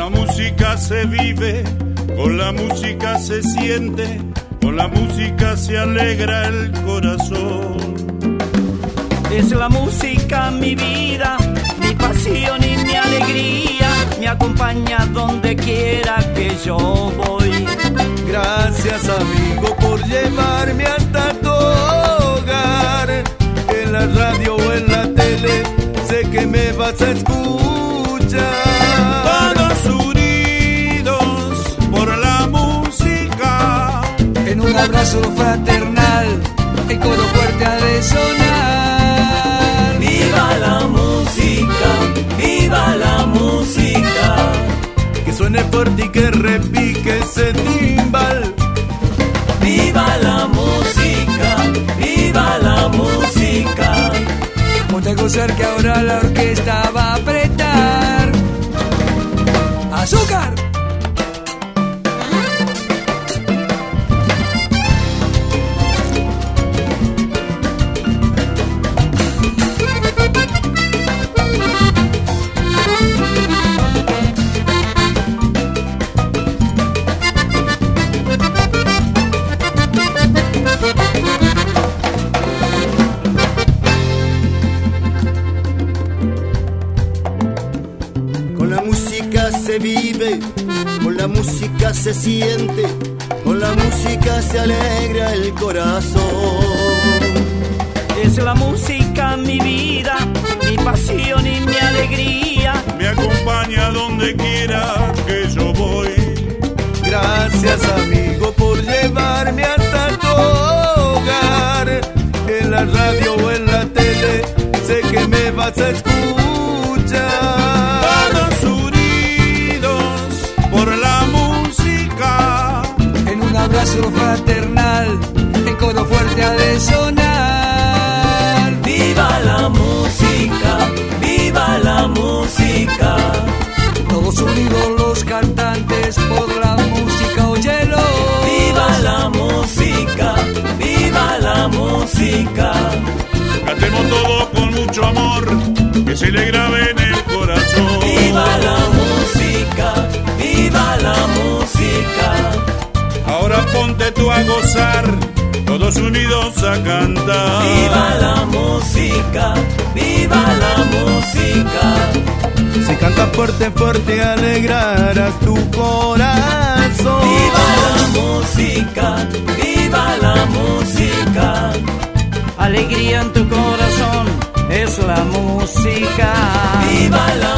la música se vive, con la música se siente, con la música se alegra el corazón. Es la música mi vida, mi pasión y mi alegría, me acompaña donde quiera que yo voy. Gracias amigo por llevarme hasta tu hogar, en la radio o en la tele, sé que me vas a escuchar. Todos unidos por la música, en un abrazo fraternal, el coro fuerte ha de sonar. Viva la música, viva la música, que suene fuerte y que repique ese timbal. Viva la música, viva la música. Ponte a gozar que ahora la orquesta va a apretar. ¡Azúcar! Con la música se vive, con la música se siente, con la música se alegra el corazón. Es la música mi vida, mi pasión y mi alegría, me acompaña donde quiera que yo voy. Gracias amigo por llevarme hasta tu hogar, en la radio o en la tele, sé que me vas a escuchar. Todos unidos por la música, en un abrazo fraternal, el coro fuerte ha de sonar. Viva la música, viva la música. Todos unidos los cantantes por la música, óyelo. Viva la música, viva la música. Cantemos todo con mucho amor, que se le grabe en el corazón. Viva la música, viva la música. Ahora ponte tú a gozar, todos unidos a cantar. Viva la música, viva la música. Si cantas fuerte, fuerte alegrarás tu corazón. Viva la música, viva la música. Alegría en tu corazón es la música. Viva la